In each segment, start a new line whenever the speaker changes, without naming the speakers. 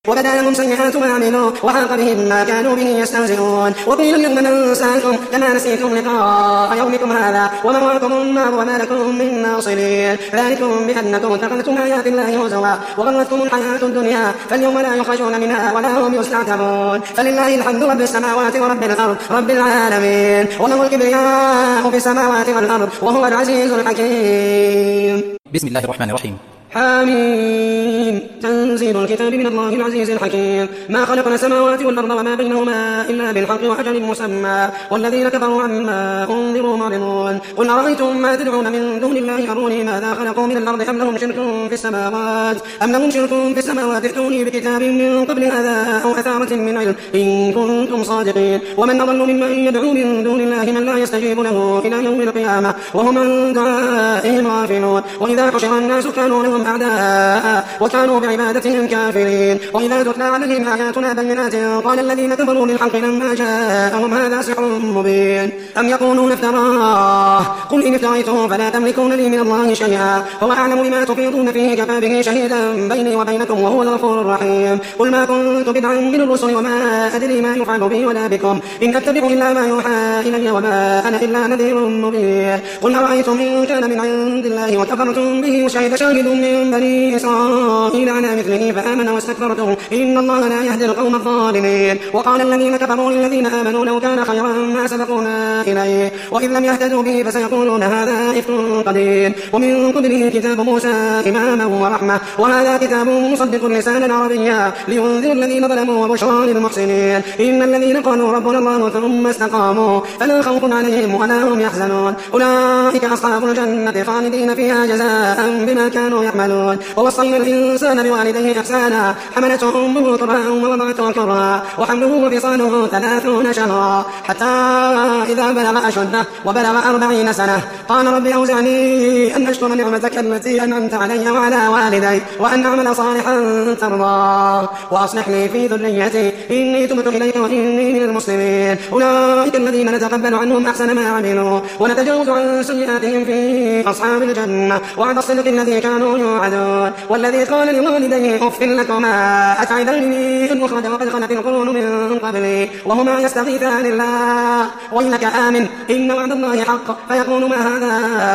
وبدا لهم سيئات ما عملوا وحاق بهم ما كانوا به يستهزئون. وقيل اليوم ننساكم كما نسيتم لقاء يومكم هذا ومأواكم النار وما لكم من ناصرين. ذلكم بأنكم اتخذتم آيات الله هزوا وغرتكم الحياة الدنيا فاليوم لا يخرجون منها ولا هم يستعتبون. فلله الحمد رب السماوات ورب الأرض رب العالمين وله الكبرياء في السماوات والأرض وهو العزيز الحكيم.
بسم الله الرحمن الرحيم.
حميم. تنزيل الكتاب من الله العزيز الحكيم. ما خلقنا السماوات والأرض وما بينهما إلا بالحق وأجل مسمى والذين كفروا عما أنذروا معرضون. قل أرأيتم ما تدعون من دون الله أروني ماذا خلقوا من الأرض أم لهم شرك في السماوات ائتوني بكتاب من قبل هذا أو أثارة من علم إن كنتم صادقين. ومن أضل ممن يدعو من دون الله من لا يستجيب له إلى يوم القيامة وهم عن دعائهم غافلون. وإذا حشر الناس كانوا لهم أعداء وكانوا بعبادتهم كافرين. وإذا تتلى عليهم آياتنا بينات قال الذين كفروا للحق لما جاءهم هذا سحر مبين أم يقولون افتراه قل إن افتريته فلا تملكون لي من الله شيئا هو أعلم بما تفيضون فيه كفى به شهيدا بيني وبينكم وهو الغفور الرحيم. قل ما كنت بدعا من الرسل وما أدري ما يفعل بي ولا بكم إن أتبع إلا ما يوحى إلي وما أنا إلا نذير مبين. قل أرأيتم إن كان من عند الله وكفرتم به وشهد شاهد من بني إسرائيل على مثله فآمن واستكبرتم إن الله لا يهدي القوم الظالمين. وقال الذين كفروا للذين آمنوا لو كان خيرا ما سبقونا إليه وإذ لم يهتدوا به فسيقولون هذا إفك قديم. ومن قبله كتاب موسى إماما ورحمة وهذا كتاب مصدق لسانا عربيا لينذر الذين ظلموا وبشرى للمحسنين. إن الذين قالوا ربنا الله ثم استقاموا فلا خوف عليهم ولا هم يحزنون أولئك أصحاب الجنة خالدين فيها جزاء بما كانوا يعملون. ووصينا الإنسان بوالديه إحسانا حملته أمه كرها ووضعته كرها وحمله وفصاله 30 شهرا حتى إذا بلغ أشده وبلغ 40 سنة قال رب أوزعني أن أشكر نعمتك التي أنعمت علي وعلى والدي وأن أعمل صالحا ترضاه وأصلح لي في ذريتي إني تبت إليك وإني من المسلمين. أولئك الذين نتقبل عنهم أحسن ما عملوا ونتجاوز عن سيئاتهم في أصحاب الجنة وعد الصدق الذي كانوا يوعدون. والذي قال لوالديه أف لكما أتعدني أن أخرج وقد خلت القرون من قبلي وهما يستغيثان الله ويلك آمن إن وعد الله حق فيقول ما هذا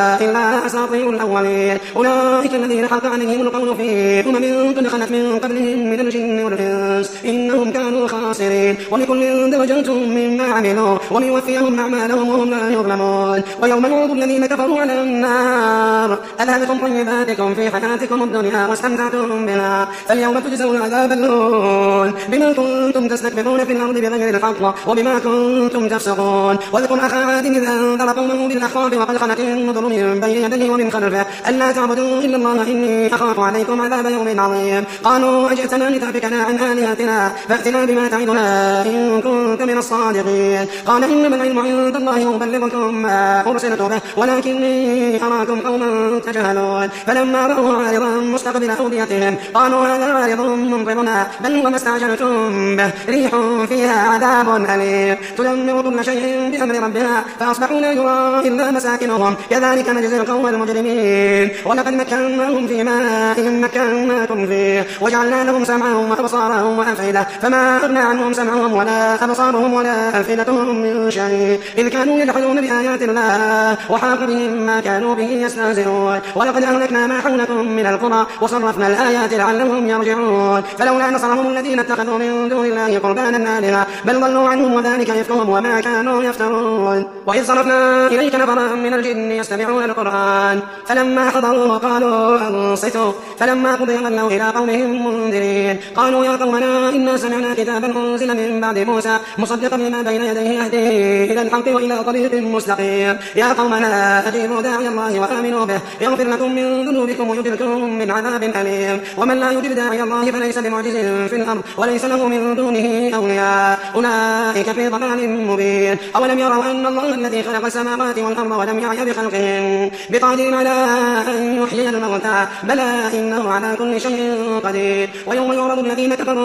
إلا أساطير الأولين. أولئك الذين حق عليهم القول في قد خلت من قبلهم من الجن والإنس إنهم كانوا خاسرين. ولكل درجات مما عملوا وليوفيهم أعمالهم وهم لا يظلمون. ويوم يعرض الذين كفروا على النار أذهبتم طيباتكم في حياتكم الدنيا واستمتعتم بها فاليوم تجزون عذاب الهون بما كنتم تستكبرون في الأرض بغير الحق وبما كنتم تفسقون. واذكر أخا عاد إذ أنذر قومه بالأحقاف وقد خلت النذر من بين يديه ومن خلفه ألا تعبدوا إلا الله إني أخاف عليكم عذاب يوم عظيم. قالوا أجئتنا لتأفكنا عن آلهتنا فأتنا بما تعدنا إن كنت من الصادقين. قال إنما العلم عند الله وأبلغكم ما أرسلت به ولكني أراكم قوما تجهلون. فلما رأوا عارضا مستقبل أوديتهم قالوا هذا عارض ممطرنا بل هو ما استعجلتم به ريح فيها عذاب أليم تدمر كل شيء بأمر ربها فأصبحوا لا يرى إلا مساكنهم كذلك نجزي القوم المجرمين. ولقد مكناهم في ماء مكناكم فيه وجعلنا لهم سمعا وأبصارا وأفئدة فما أغنى عنهم سمعهم ولا أبصارهم ولا أفئدتهم من شيء إذ كانوا يجحدون بآيات الله وحاق بهم ما كانوا به يستهزئون. ولقد أهلكنا ما حولكم من القرى وصرفنا الآيات لعلهم يرجعون. فلولا نصرهم الذين اتخذوا من دون الله قربانا آلهة بل ضلوا عنهم وذلك إفكهم وما كانوا يفترون. وإذ صرفنا إليك نفرا من الجن يستمعون القرآن فلما حضروا قالوا أنصتوا فلما قضي ولوا إلى قومهم منذرين قالوا يا قومنا إنا سمعنا كتابا أنزل من بعد موسى مصدقا لما بين يديه يهدي إلى الحق وإلى طريق مستقيم. يا قومنا أجيبوا داعي الله وآمنوا به يغفر لكم من ذنوبكم ويجركم من عذاب أليم. ومن لا يجب داعي الله فليس بمعجز في الأرض وليس له من دونه أولياء أولئك في ضلال مبين. أولم يروا أن الله الذي خلق السماوات والأرض ولم يعي بخلقهم بقادر على أن يحيي الموتى بلى إنه على كل شيء قدير. ويوم يعرض الذين كفروا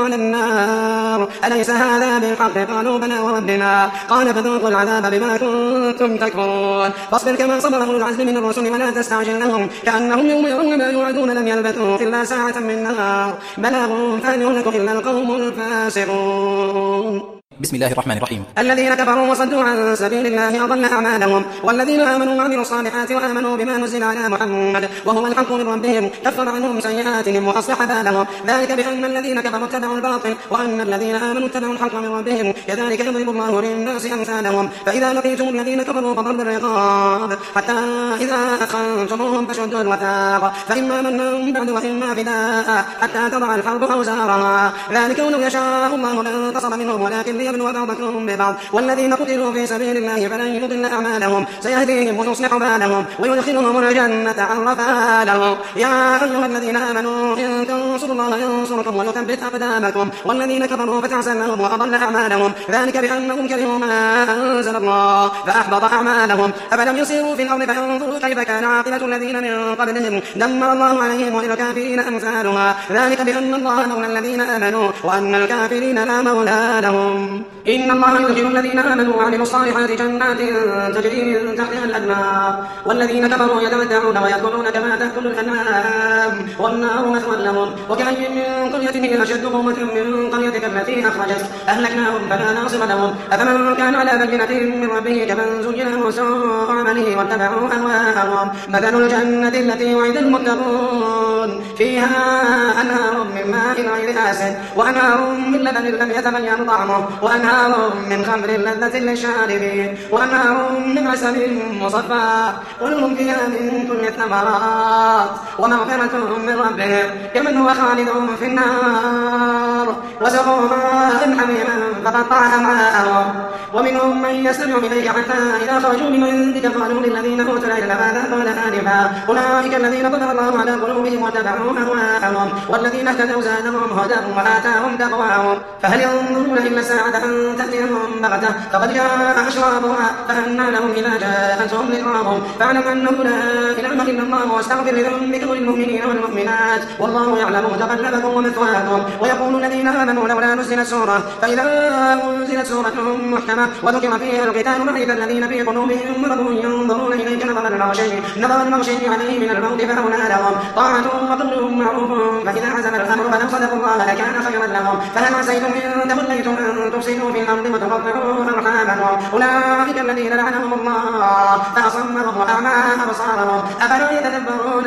على النار أليس هذا بالحق؟ قالوا بلى وربنا. قال فذوقوا العذاب بما كنتم تكفرون. فاصبر كما صبر أولو العزم من الرسل ولا تستعجل لهم كأنهم يوم يرون ما يوعدون لم يلبثوا إلا ساعة من نهار بلاغ فهل يهلك إلا القوم الفاسقون.
بسم الله الرحمن الرحيم.
الذين كفروا وصدوا عن سبيل الله أضل أعمالهم والذين آمنوا وعملوا الصالحات وآمنوا بما نزل على محمد وهو الحق من ربهم كفر عنهم سيئاتهم وأصلح بالهم ذلك بأن الذين كفروا اتبعوا الباطل وأن الذين آمنوا اتبعوا الحق من ربهم كذلك يضرب الله للناس أمثالهم. فإذا لقيتم الذين كفروا فضرب الرقاب حتى إذا أثخنتموهم فشدوا الوثاق فإما منا بعد وإما فداء حتى تضع الحرب أوزارها ذلك ولو يشاء الله لانتصر منهم ولكن ليبلو بعضكم ببعض والذين قتلوا في سبيل الله فلن يضل أعمالهم سيهديهم ويصلح بالهم ويدخلهم الجنة عرفها لهم. يا أيها الذين آمنوا إن تنصروا الله ينصركم ويثبت أقدامكم والذين كفروا فتعسى لهم وأضل أعمالهم ذلك بأنهم كرهوا ما أنزل الله فأحبط أعمالهم. أفلم يسيروا في الأرض فينظروا كيف كان عاقبة الذين من قبلهم دمر الله عليهم وللكافرين أمثالها ذلك بأن الله مولى الذين آمنوا وأن الكافرين لا مولى لهم. إن الله يدخل الذين آمنوا وعملوا الصالحات جنات تجري من تحتها الأنهار والذين كفروا يتمتعون ويأكلون كما تأكل الأنعام والنار مثوى لهم. وكأي من قرية هي أشد قوة من قريتك التي أخرجت أهلكناهم فلا ناصر لهم. أفمن كان على بينة من ربه كمن زين له سوء عمله واتبعوا أهواءهم مثل الجنة التي وعد المتقون فيها أنهار من ماء غير آسن وأنهار من لبن لم يتبين طعمه وأنهار من خمر لذة للشاربين وأنهار من عسل مصفى ولهم فيها من كل الثمرات ومغفرة من ربهم كمن هو خالد في النار وسقوا ماء حميما فقطع أمعاءهم. ومنهم من يستمع إليك حتى إذا خرجوا من عندك قالوا للذين أوتوا العلم ماذا قال آنفا أولئك الذين طبع الله على قلوبهم واتبعوا أهواءهم والذين اهتدوا زادهم هدى وآتاهم تقواهم. فهل ينظرون إلا الساعة أن تأتيهم بغتة فقد جاء أشراطها فأنى لهم إذا جاءتهم ذكراهم فاعلم أنه لا إله إلا الله واستغفر لذنبك وللمؤمنين والمؤمنات والله يعلم متقلبكم ومثواكم. ويقول الذين آمنوا لولا نزلت سورة فإذا أنزلت سورة محكمة وذكر فيها القتال رأيت الذين في قلوبهم مرض ينظرون إليك نظر المغشي عليه من الموت فأولى لهم طاعة وقول معروف فإذا عزم الأمر فلو صدقوا الله لكان خيرا لهم. فهل عسيتم إن توليتم أن تفسدوا في الأرض وتقطعوا أرحامكم أولئك الذين لعنهم الله فأصمهم وأعمى أبصارهم أفلا يتدبرون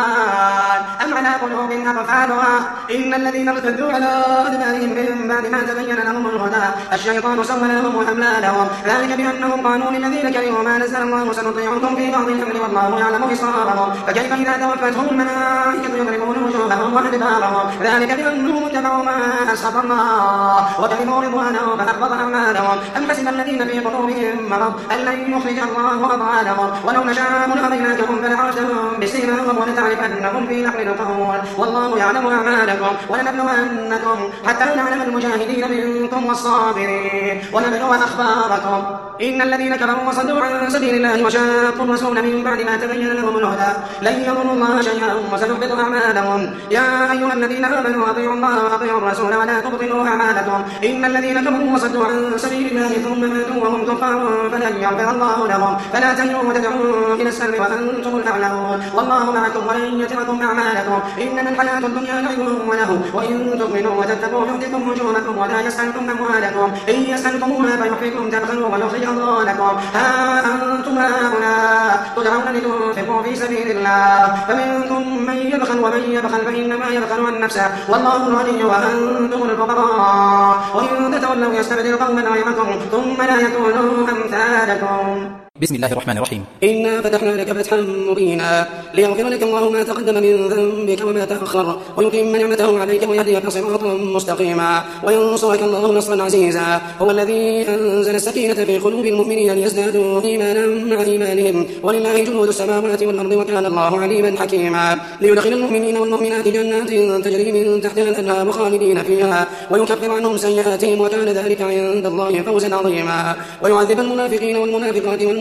القرآن أم على قلوب أقفالها. إن الذين ارتدوا على أدبارهم من بعد ما تبين لهم الهدى الشيطان سول لهم وأملى لهم ذلك بأنهم قالوا للذين كرهوا ما نزل الله سنطيعكم في بعض الأمر والله يعلم إسرارهم فكيف إذا توفتهم الملائكة يضربون وجوههم وأدبارهم ذلك بأنهم اتبعوا ما أسخط الله وكرهوا رضوانه فأحبط أعمالهم. أم حسب الذين في قلوبهم مرض أن لن يخرج الله أضغانهم ولو نشاء لأريناكهم فلعرفتهم بسيماهم ولتعرفنهم في لحن القول والله يعلم أعمالكم ولنبلونكم حتى نعلم المجاهدين منكم والصابرين ونبلو أخباركم. إن الذين كفروا وصدوا عن سبيل الله وشاقوا الرسول من بعد ما تبين لهم الهدى لن يضروا الله شيئا وسيحبط أعمالهم. يا أيها الذين آمنوا أطيعوا الله وأطيعوا الرسول ولا تبطلوا أعمالكم. إن الذين كفروا وصدوا عن سبيل الله ثم ماتوا وهم كفار فلن يغفر الله لهم فلا تهنوا وتدعوا إلى السلم وأنتم الأعلون والله معكم ولن يتركم أعمالكم. إنما الحياة الدنيا لعب وله وإن تؤمنوا وتتقوا يؤتكم أجوركم ولا يسألكم أموالكم إن يسألكموها فيحفكم تبخلوا ويخرج أضغانكم. ها أنتم هؤلاء تدعون لتنفقوا في سبيل الله فمنكم من يبخل ومن يبخل فإنما يبخل عن نفسه والله الغني وأنتم الفقراء وإن تتولوا يستبدل قوما غيركم ثم لا يكونوا أمثالكم.
بسم الله الرحمن الرحيم.
إنا فتحنا لك فتحا مبينا ليغفر لك الله ما تقدم من ذنبك وما تأخر ويتم نعمته عليك ويهديك صراطا مستقيما وينصرك الله نصرا عزيزا. هو الذي أنزل السكينة في قلوب المؤمنين ليزدادوا إيمانا مع إيمانهم ولله جنود السماوات والأرض وكان الله عليما حكيما. ليدخل المؤمنين والمؤمنات جنات تجري من تحتها الأنهار خالدين فيها ويكفر عنهم سيئاتهم وكان ذلك عند الله فوزا عظيما. ويعذب المنافقين والمنافقات والمشركين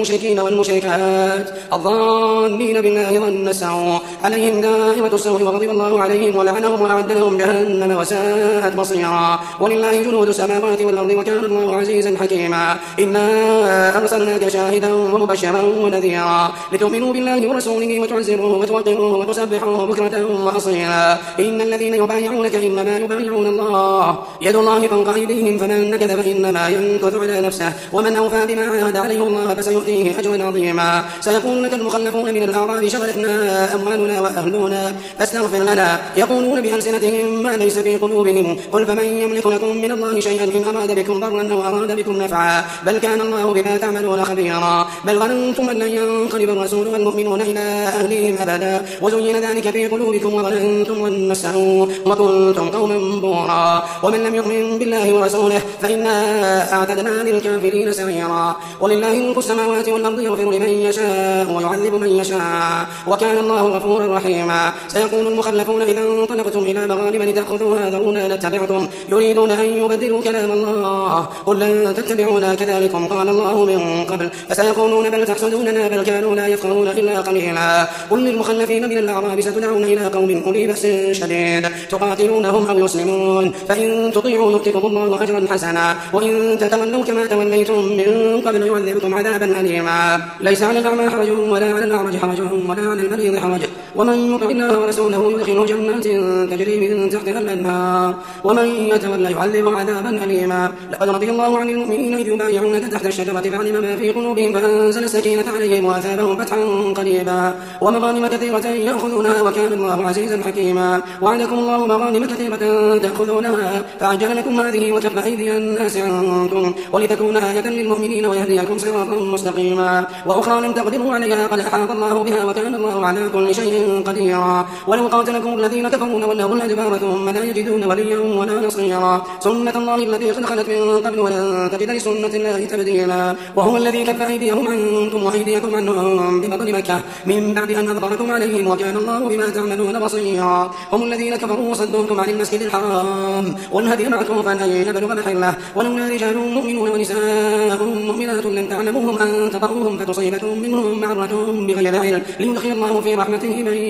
المشركين والمشركات الظانين بالله ظن السوء عليهم دائرة السوء وغضب الله عليهم ولعنهم وأعد لهم جهنم وساءت مصيرا ولله جنود السماوات والأرض وكان الله عزيزا حكيما إنا أرسلناك شاهدا ومبشرا ونذيرا لتؤمنوا بالله ورسوله وتعزروه وتوقروه وتسبحوه بكرة وأصيلا إن الذين يبايعونك إنما يبايعون الله يد الله فوق أيديهم فمن نكث فإنما ينكث على نفسه ومن أوفى بما عاهد عليه الله فسيؤتيه أجرا عظيما سيقول لك المخلفون من الأعراب شغلتنا أموالنا وأهلنا فاستغفر لنا يقولون بألسنتهم ما ليس في قلوبهم قل فمن يملك لكم من الله شيئا إن أراد بكم ضرا أو أراد بكم نفعا بل كان الله بما تعملون خبيرا بل ظننتم أن لن ينقلب الرسول والمؤمنون إلى أهلهم أبدا وزين ذلك في قلوبكم وظننتم ظن السوء وكنتم قوما بورا ومن لم يؤمن بالله ورسوله فإنا أعتدنا للكافرين سعيرا ولله ملك السماوات والأرض يغفر لمن يشاء ويعذب من يشاء وكان الله غفورا رحيما سيقول المخلفون إذا انطلقتم إلى مغانم لتأخذوها ذرونا نتبعكم يريدون أن يبدلوا كلام الله قل لن تتبعونا كذلكم قال الله من قبل فسيقولون بل تحسدوننا بل كانوا لا يفقهون إلا قليلا قل للمخلفين من الأعراب ستدعون إلى قوم أولي بأس شديد تقاتلونهم أو يسلمون فإن تطيعوا يؤتكم الله أجرا حسنا وإن تتولوا كما توليتم من قبل يعذبكم عذابا أليما ليس على الأعمى حرج ولا على الأعرج حرج ولا على المريض حرج ومن يطع الله ورسوله يدخله جنات تجري من تحتها الأنهار ومن يتولى يعذب عذابا أليما لقد رضي الله عن المؤمنين إذ يبايعونك تحت الشجرة فعلم ما في قلوبهم فأنزل السكينة عليهم وأثابهم فتحا قريبا ومغانم كثيرة يأخذونها وكان الله عزيزا حكيما وعدكم الله مغانم كثيرة تأخذونها فعجل لكم هذه وكف أيدي الناس عنكم ولتكون آية للمؤمنين ويهديكم صراطا مستقيما وأخرى لم تقدروا عليها قد أحاط الله بها وكان الله على كل شيء قديرا ولو قاتلكم الذين كفروا لولوا الأدبار ثم لا يجدون وليا ولا نصيرا سنة الله التي قد خلت من قبل ولن تجد لسنة الله تبديلا وهو الذي كف أيديهم عنكم وأيديكم عنهم ببطن مكة من بعد أن أظهركم عليهم وكان الله بما تعملون بصيرا هم الذين كفروا وصدوكم عن المسجد الحرام والهدي معكوفا أن يبلغ محله ولولا رجال مؤمنون ونساء مؤمنات لم تعلموهم أن تطؤوهم فتصيبكم منهم معرة بغير علم ليدخل الله في رحمته من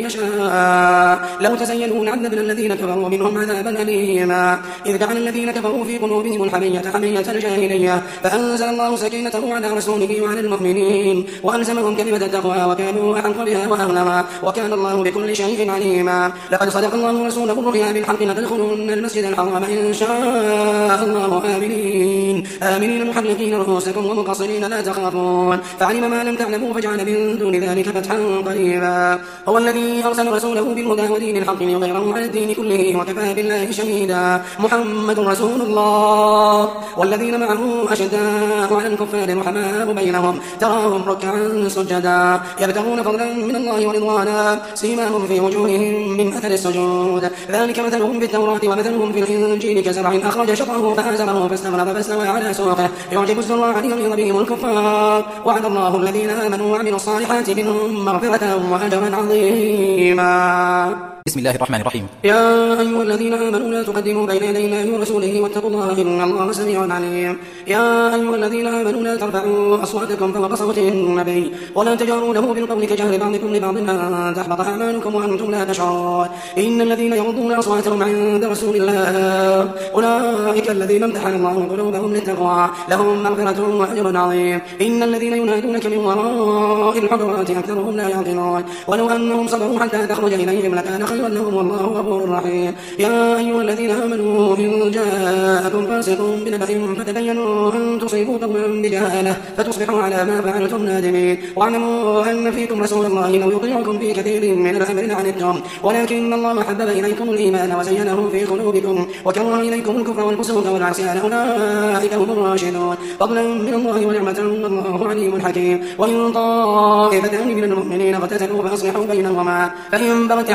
يشاء لو تزينوا لعذبنا الذين كفروا منهم عذابا أليما إذ جعل الذين كفروا في قلوبهم الحمية حمية الجاهلية فأنزل الله سكينته على رسوله وعلى المؤمنين وألزمهم كلمة التقوى وكانوا أحق بها وأهلها وكان الله بكل شيء عليما لقد صدق الله رسوله الرؤيا بالحق لتدخلن المسجد الحرام إن شاء الله آمنين محلقين رؤوسكم ومقصرين لا تخافون فعلم ما لم تعلموا فجعل من دون ذلك فتحا قريبا هو الذي أرسل رسوله بالهدى ودين الحق ليظهره على الدين كله وكفى بالله شهيدا محمد رسول الله والذين معه أشداء على الكفار رحماء بينهم تراهم ركعا سجدا يبتغون فضلا من الله ورضوانا سيماهم في وجوههم من أثر السجود ذلك مثلهم بالتوراة ومثلهم في الإنجيل كزرع أخرج شطأه فآزره فاستغلظ فاستوى على سوقه يعجب الزراع ليغيظ بهم الكفار وعد الله الذين آمنوا وعملوا الصالحات منهم مغفرة وأجرا عظيما
بسم الله الرحمن الرحيم.
يا أيها الذين آمنوا لا تقدموا بين يدي الله ورسوله واتقوا الله إن الله سميع عليم. يا أيها الذين آمنوا لا ترفعوا أصواتكم فوق صوت النبي ولا تجهروا له بالقول كجهر بعضكم لبعض أن تحبط أعمالكم وأنتم لا تشعرون إن الذين يغضون أصواتهم عند رسول الله أولئك الذين امتحن الله قلوبهم للتقوى لهم مغفرة وأجر عظيم. إن الذين ينادونك من وراء الحجرات أكثرهم لا يعقلون ولو أنهم صبروا حتى تخرج إليهم لكان خيرا لهم والله غفور رحيم. يا أيها الذين آمنوا إن جاءكم فاسق بنبأ فتبينوا أن تصيبوا قوما بجهالة فتصبحوا على ما فعلتم نادمين واعلموا أن فيكم رسول الله لو يطيعكم في كثير من الأمر لعنتم ولكن الله حبب إليكم الإيمان وزينه في قلوبكم وكره إليكم الكفر والفسوق والعصيان أولئك هم الراشدون فضلا من الله ونعمة والله عليم حكيم. وإن طائفتان من المؤمنين اقتتلوا فأصلحوا بينهما فإن بغت إحداهما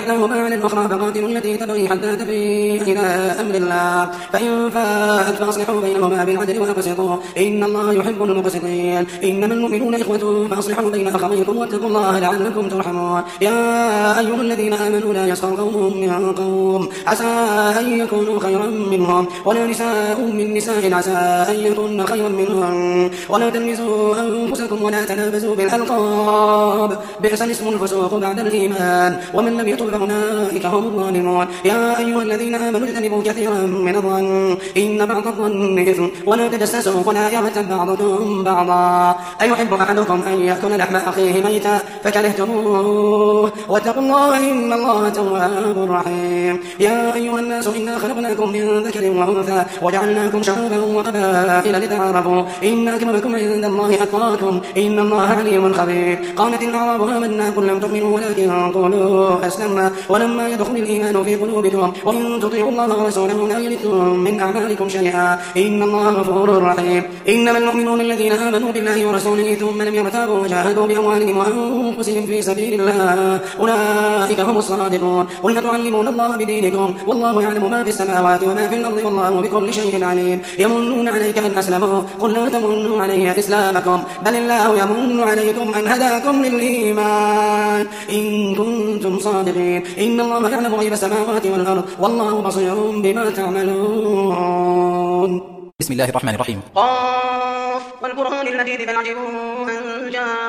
على الأخرى فقاتلوا التي تبغي حتى تفيء إلى أمر الله، فإن فاءت فأصلحوا بينهما بالعدل وأقسطوا إن الله يحب المقسطين. إنما المؤمنون إخوة فأصلحوا بين أخويكم واتقوا الله لعلكم ترحمون. يا أيها الذين آمنوا لا يسخر قوم من قوم عسى أن يكونوا خيرا منهم ولا نساء من نساء عسى أن يكون خيرا منهم ولا تلمزوا أنفسكم ولا تنابزوا بالألقاب بئس الاسم الفسوق بعد الإيمان ومن لم يتب فأولئك هم الظالمون. يا أيها الذين آمنوا اجتنبوا كثيرا من الظن إن بعض الظن إثم ولا تجسسوا ولا يغتب بعضكم بعضا أيحب أحدكم أن يأكل لحم أخيه ميتا فكرهتموه واتقوا الله إن الله تواب رحيم. يا أيها الناس إنا خلقناكم من ذكر وأنثى وجعلناكم شعوبا وقبائل لتعارفوا إن أكرمكم عند الله أتقاكم إن الله عليم خبير. قالت الأعراب آمنا قل لم تؤمنوا ولكن قولوا أسلمنا ولما يدخل الإيمان في قلوبكم وإن تطيعوا الله ورسوله لا يلدكم من أعمالكم شيئا إن الله غفور رحيم. إنما المؤمنون الذين آمنوا بالله ورسوله ثم لم يرتابوا وجاهدوا بأموالهم وأنفسهم في سبيل الله أولئك هم الصادقون. قل تعلمون الله بدينكم والله يعلم ما في السماوات وما في الأرض والله بكل شيء عليم. يمنون عليك أن أسلموا قل لا تمنوا علي إسلامكم بل الله يمن عليكم أن هداكم للإيمان إن كنتم صادقين. إن الله يعلم غيب السماوات والأرض والله بصير بما تعملون.
بسم الله الرحمن الرحيم.
قاف والقرآن المجيد بل عجبوا أن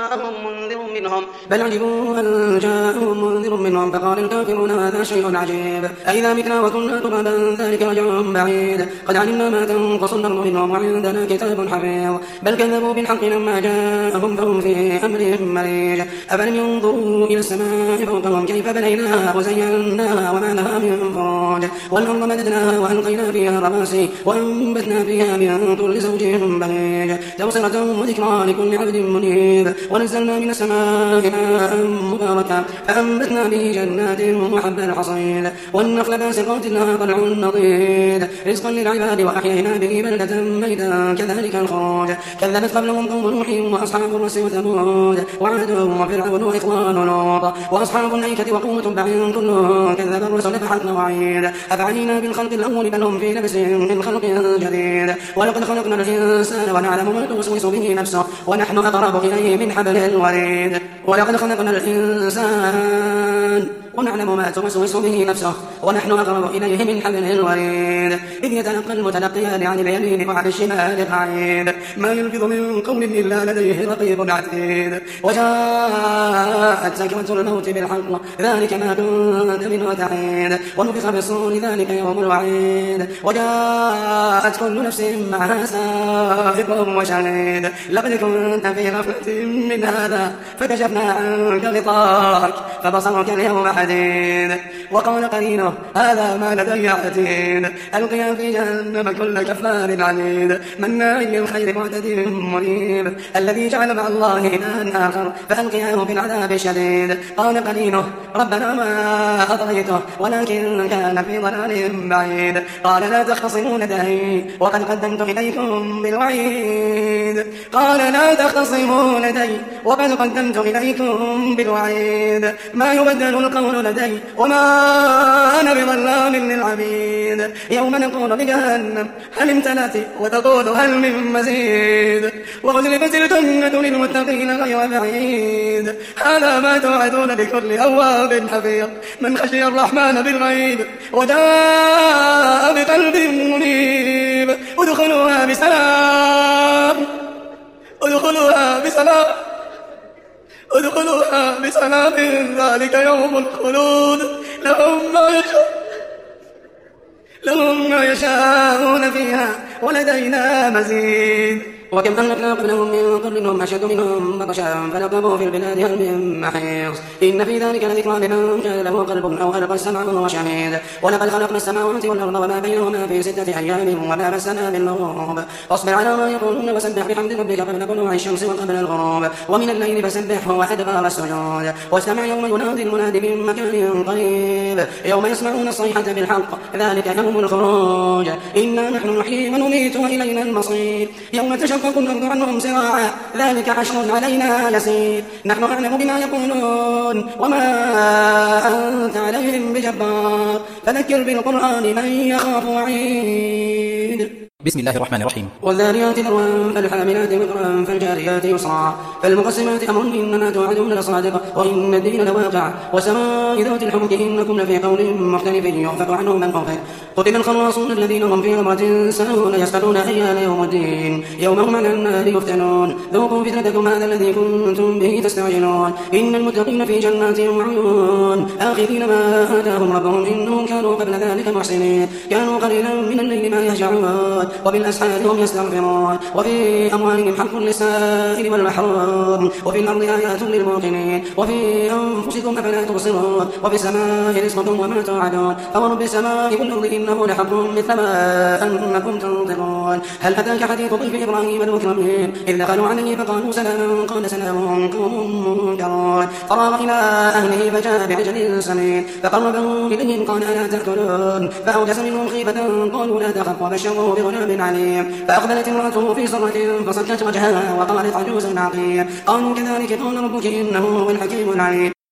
جاءهم منذر منهم فقال الكافرون هذا شيء عجيب أئذا متنا وكنا ترابا ذلك رجع بعيد قد علمنا ما تنقص الأرض منهم وعندنا كتاب حفيظ بل كذبوا بالحق لما جاءهم فهم في أمرهم مريج. أفلم ينظروا إلى السماء فوقهم كيف بنيناها وزيناها وما لها من فروج والأرض مددناها وألقينا فيها رواسي وأنبتنا فيها من كل زوج بهيج تبصرة وذكرى لكل عبد منيب ونزلنا من السماء ماء مباركا فأنبتنا به جنات وحب الحصيد والنخل باسقات لها طلع نضيد رزقا للعباد وأحيينا به بلدة ميتا كذلك الخروج. كذبت قبلهم قوم نوح وأصحاب الرس وثمود وعاد وفرعون وإخوان لوط وأصحاب الأيكة وقوة بعين كلهم كذب الرسل فحق وعيد أفعلينا بالخلق الأول بل هم في لبس من خلق جديد ولقد خلقنا الإنسان ونعلم ما توسوس به نفسه ونحن أقرب إليه من حبل الوريد. ولقد خلقنا الإنسان ونعلم ما توسوس به نفسه ونحن أقرب إليه من حبل الوريد إذ يتلقى المتلقيان عن اليمين وعن الشمال قعيد ما يلفظ من قول إلا لديه رقيب عتيد. وجاءت سكرة الموت بالحق ذلك ما كنت منه تحيد ونفخ بالصور ذلك يوم الوعيد وجاءت كل نفس معها سائق وشهيد لقد كنت في غفلة من هذا فكشفنا عنك غطاءك فبصرك اليوم حديد. وقال قرينه هذا ما لدي عتيد ألقيا في جهنم كل كفار عنيد مناع للخير معتد مريب الذي جعل مع الله إلها آخر فألقياه في العذاب الشديد. قال قرينه ربنا ما أطغيته ولكن كان في ضلال بعيد قال لا تختصموا لدي وقد قدمت إليكم بالوعيد قال لا تختصموا لدي وقد قدمت إليكم بالوعيد ما يبدل القول لدي وما أنا بظلام للعبيد. يوم نقول لجهنم هل امتلأت وتقول هل من مزيد وأزلفت الجنة للمتقين غير بعيد هذا ما توعدون لكل أواب حفيظ من خشي الرحمن بالغيب وجاء بقلب منيب ادخلوها بسلام ذلك يوم الخلود لهم ما يشاءون فيها ولدينا مزيد. وكم أهلكنا قبلهم من قرن هم أشد منهم بطشا فنقبوا في البلاد هل من محيص إن في ذلك لذكرى لمن كان له قلب أو ألقى السمع وهو شهيد. ولقد خلقنا السماوات والأرض وما بينهما في 6 أيام وما مسنا من لغوب فاصبر على ما يقولون وسبح بحمد ربك قبل طلوع الشمس وقبل الغروب ومن الليل فسبحه وأدبار السجود واستمع يوم ينادي المنادي من مكان قريب يوم يسمعون الصيحة بالحق ذلك يوم الخروج إنا نحن نحيي ونميت وإلينا المصير. يوم تشقق وانشققوا الأرض عنهم سراعا ذلك حشر علينا يسير نحن أعلم بما يقولون وما أنت عليهم بجبار فذكر بالقرآن من يخاف وعيد.
بسم الله الرحمن الرحيم.
والذاريات ذروا فالحاملات وقرا فالجاريات يسرا فالمقسمات أمر إنما توعدون لصادق وإن الدين لواقع والسماء ذات الحبك إنكم لفي قول مختلف يؤفك عنه من خوفه قتل الخراصون الذين هم في غمرة ساهون يسألون أيان يوم الدين يوم هم على النار يفتنون ذوقوا فتنتكم هذا الذي كنتم به تستعجلون إن المتقين في جنات وعيون آخذين ما آتاهم ربهم إنهم كانوا قبل ذلك محسنين كانوا قليلا من الليل ما يهجعون وبالأسحار هم يستغفرون وفي أموالهم حق للسائل والمحروم وفي الأرض آيات للموقنين وفي أنفسكم أفلا تبصرون وفي السماء رزقكم وما توعدون فورب السماء والأرض إنه لحق مثل ما أنكم تنطقون هل أتاك حديث ضيف إبراهيم المكرمين إذ دخلوا عليه فقالوا سلاما قال سلام قوم منكرون فراغ إلى أهله فجاء بعجل سمين فقربه إليهم قال ألا تأكلون فأوجس منهم خيفة قالوا لا تخف وبشروه بغلام عليم فأقبلت امرأته في صرة فصكت وجهها وقالت عجوز عقيم قالوا كذلك قال ربك إنه هو الحكيم العليم